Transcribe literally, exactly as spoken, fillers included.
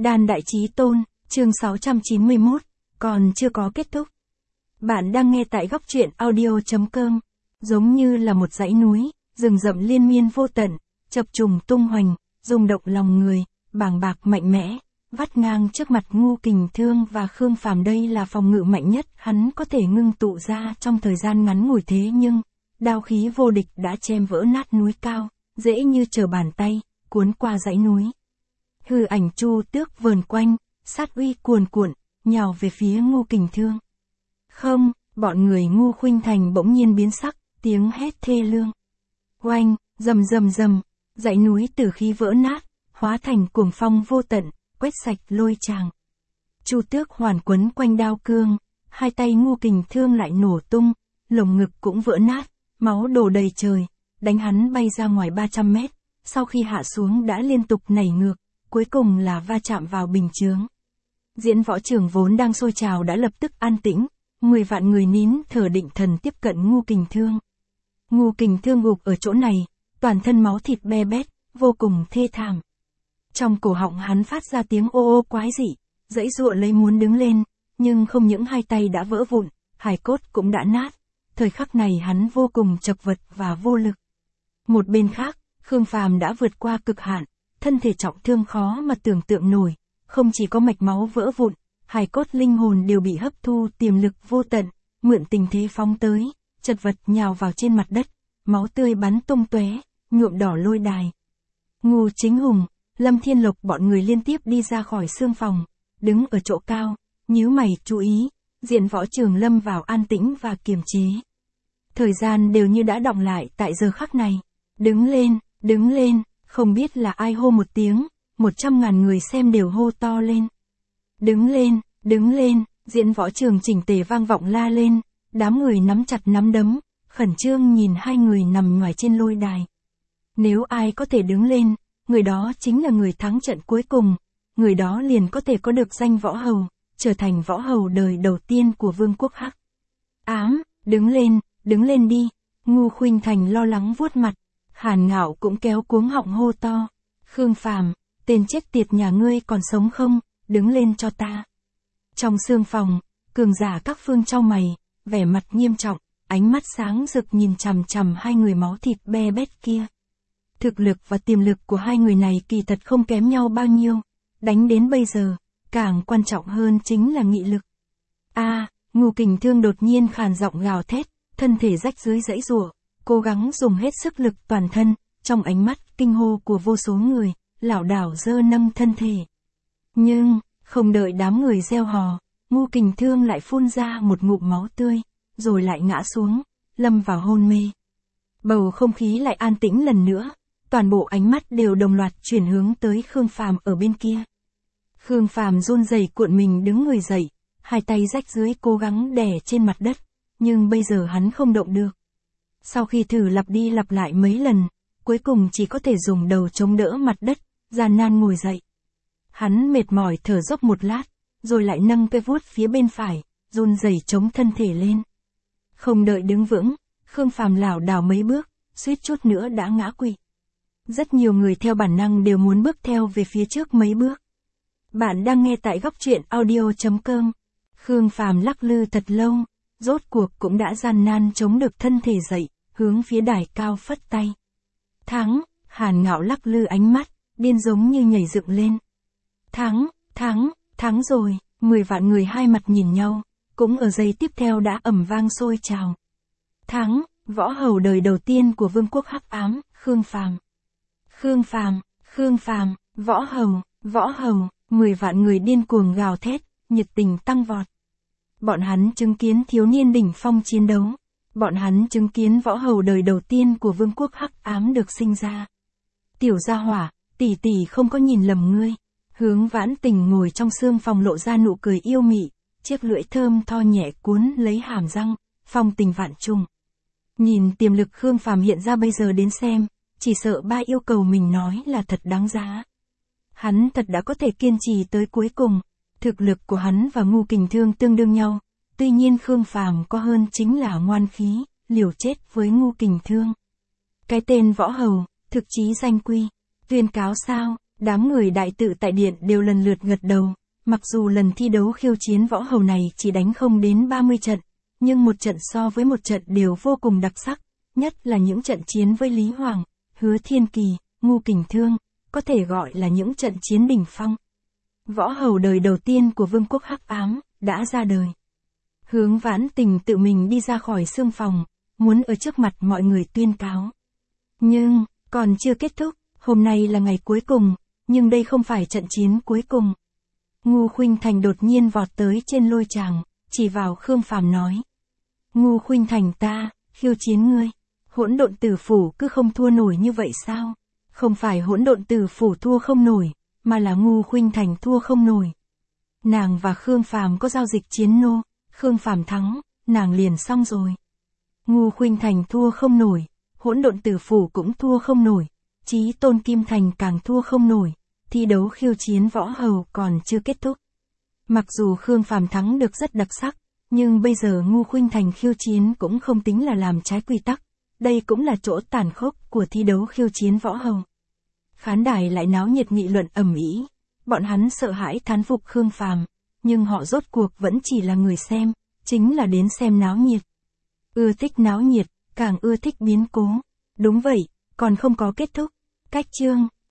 Đan Đại Chí Tôn, chương sáu trăm chín mươi mốt, còn chưa có kết thúc. Bạn đang nghe tại góc truyện audio.com, giống như là một dãy núi, rừng rậm liên miên vô tận, chập trùng tung hoành, rung động lòng người, bàng bạc mạnh mẽ, vắt ngang trước mặt Ngưu Kình Thương và Khương Phàm. Đây là phòng ngự mạnh nhất hắn có thể ngưng tụ ra trong thời gian ngắn ngủi, thế nhưng, đao khí vô địch đã chém vỡ nát núi cao, dễ như trở bàn tay, cuốn qua dãy núi. Hư ảnh Chu Tước vờn quanh, sát uy cuồn cuộn, nhào về phía Ngưu Kình Thương. Không, bọn người Ngưu Khuynh Thành bỗng nhiên biến sắc, tiếng hét thê lương. Oanh, rầm rầm rầm, dãy núi tử khí vỡ nát, hóa thành cuồng phong vô tận, quét sạch lôi tràng. Chu Tước hoàn quấn quanh đao cương, hai tay Ngưu Kình Thương lại nổ tung, lồng ngực cũng vỡ nát, máu đổ đầy trời, đánh hắn bay ra ngoài ba trăm mét, sau khi hạ xuống đã liên tục nảy ngược, cuối cùng là va chạm vào bình chướng. Diễn võ trường vốn đang sôi trào đã lập tức an tĩnh, mười vạn người nín thở định thần tiếp cận Ngưu Kình Thương. Ngưu Kình Thương gục ở chỗ này, toàn thân máu thịt be bét, vô cùng thê thảm. Trong cổ họng hắn phát ra tiếng ô ô quái dị, giãy giụa lấy muốn đứng lên, nhưng không những hai tay đã vỡ vụn, hài cốt cũng đã nát. Thời khắc này hắn vô cùng chật vật và vô lực. Một bên khác, Khương Phàm đã vượt qua cực hạn, thân thể trọng thương khó mà tưởng tượng nổi, không chỉ có mạch máu vỡ vụn, hài cốt linh hồn đều bị hấp thu tiềm lực vô tận, mượn tình thế phóng tới, chật vật nhào vào trên mặt đất, máu tươi bắn tung tóe, nhuộm đỏ lôi đài. Ngưu Chính Hùng, Lâm Thiên Lộc bọn người liên tiếp đi ra khỏi xương phòng, đứng ở chỗ cao, nhíu mày chú ý, diễn võ trường lâm vào an tĩnh và kiềm chế. Thời gian đều như đã đọng lại tại giờ khắc này. Đứng lên, đứng lên, không biết là ai hô một tiếng, một trăm ngàn người xem đều hô to lên. Đứng lên, đứng lên, diễn võ trường chỉnh tề vang vọng la lên, đám người nắm chặt nắm đấm, khẩn trương nhìn hai người nằm ngoài trên lôi đài. Nếu ai có thể đứng lên, người đó chính là người thắng trận cuối cùng, người đó liền có thể có được danh võ hầu, trở thành võ hầu đời đầu tiên của Vương quốc Hắc Ám. Đứng lên, đứng lên đi. Ngưu Khuynh Thành lo lắng vuốt mặt, Hàn Ngạo cũng kéo cuống họng hô to. Khương Phàm, tên chết tiệt nhà ngươi còn sống không, đứng lên cho ta. Trong xương phòng, cường giả các phương chau mày, vẻ mặt nghiêm trọng, ánh mắt sáng rực nhìn chằm chằm hai người máu thịt be bét kia. Thực lực và tiềm lực của hai người này kỳ thật không kém nhau bao nhiêu, đánh đến bây giờ, càng quan trọng hơn chính là nghị lực. A, à, Ngưu Kình Thương đột nhiên khàn giọng gào thét, thân thể rách dưới giãy giụa, cố gắng dùng hết sức lực toàn thân, trong ánh mắt kinh hô của vô số người, lảo đảo giơ nâng thân thể. Nhưng, không đợi đám người reo hò, Ngưu Kình Thương lại phun ra một ngụm máu tươi, rồi lại ngã xuống, lâm vào hôn mê. Bầu không khí lại an tĩnh lần nữa, toàn bộ ánh mắt đều đồng loạt chuyển hướng tới Khương Phàm ở bên kia. Khương Phàm run rẩy cuộn mình đứng người dậy, hai tay rách dưới cố gắng đè trên mặt đất, nhưng bây giờ hắn không động được. Sau khi thử lặp đi lặp lại mấy lần, cuối cùng chỉ có thể dùng đầu chống đỡ mặt đất, gian nan ngồi dậy. Hắn mệt mỏi thở dốc một lát, rồi lại nâng cây vuốt phía bên phải, run rẩy chống thân thể lên. Không đợi đứng vững, Khương Phàm lảo đảo mấy bước, suýt chút nữa đã ngã quỵ. Rất nhiều người theo bản năng đều muốn bước theo về phía trước mấy bước. Bạn đang nghe tại góc truyện audio.com. Khương Phàm lắc lư thật lâu, rốt cuộc cũng đã gian nan chống được thân thể dậy, hướng phía đài cao phất tay. Thắng, Hàn Ngạo lắc lư ánh mắt, điên giống như nhảy dựng lên. Thắng, thắng, thắng rồi, mười vạn người hai mặt nhìn nhau, cũng ở giây tiếp theo đã ầm vang sôi trào. Thắng, võ hầu đời đầu tiên của Vương quốc Hắc Ám, Khương Phàm. Khương Phàm, Khương Phàm, võ hầu, võ hầu, mười vạn người điên cuồng gào thét, nhiệt tình tăng vọt. Bọn hắn chứng kiến thiếu niên đỉnh phong chiến đấu. Bọn hắn chứng kiến võ hầu đời đầu tiên của Vương quốc Hắc Ám được sinh ra. Tiểu gia hỏa, tỷ tỷ không có nhìn lầm ngươi. Hướng Vãn Tình ngồi trong xương phòng lộ ra nụ cười yêu mị, chiếc lưỡi thơm tho nhẹ cuốn lấy hàm răng, phong tình vạn trùng. Nhìn tiềm lực Khương Phàm hiện ra bây giờ đến xem, chỉ sợ ba yêu cầu mình nói là thật đáng giá. Hắn thật đã có thể kiên trì tới cuối cùng. Thực lực của hắn và Ngưu Kình Thương tương đương nhau, tuy nhiên Khương Phàm có hơn chính là ngoan khí, liều chết với Ngưu Kình Thương. Cái tên võ hầu, thực chí danh quy, tuyên cáo sao, Đám người đại tự tại điện đều lần lượt gật đầu, mặc dù lần thi đấu khiêu chiến võ hầu này chỉ đánh không đến ba mươi trận, nhưng một trận so với một trận đều vô cùng đặc sắc, nhất là những trận chiến với Lý Hoàng, Hứa Thiên Kỳ, Ngu Kình Thương, có thể gọi là những trận chiến đỉnh phong. Võ hầu đời đầu tiên của Vương quốc Hắc Ám đã ra đời. Hướng Vãn Tình tự mình đi ra khỏi xương phòng, muốn ở trước mặt mọi người tuyên cáo. Nhưng, còn chưa kết thúc, hôm nay là ngày cuối cùng, nhưng đây không phải trận chiến cuối cùng. Ngu Khuynh Thành đột nhiên vọt tới trên lôi tràng, chỉ vào Khương Phàm nói. Ngu Khuynh Thành ta, khiêu chiến ngươi. Hỗn độn tử phủ cứ không thua nổi như vậy sao? Không phải hỗn độn tử phủ thua không nổi, mà là Ngu Khuynh Thành thua không nổi. Nàng và Khương Phàm có giao dịch chiến nô, Khương Phàm thắng, nàng liền xong rồi. Ngu Khuynh Thành thua không nổi, hỗn độn tử phủ cũng thua không nổi, Chí Tôn Kim Thành càng thua không nổi, thi đấu khiêu chiến võ hầu còn chưa kết thúc. Mặc dù Khương Phàm thắng được rất đặc sắc, nhưng bây giờ Ngu Khuynh Thành khiêu chiến cũng không tính là làm trái quy tắc, đây cũng là chỗ tàn khốc của thi đấu khiêu chiến võ hầu. Khán đài lại náo nhiệt nghị luận ầm ĩ, bọn hắn sợ hãi thán phục Khương Phàm, nhưng họ rốt cuộc vẫn chỉ là người xem, chính là đến xem náo nhiệt. Ưa thích náo nhiệt, càng ưa thích biến cố. Đúng vậy, còn không có kết thúc. Cách chương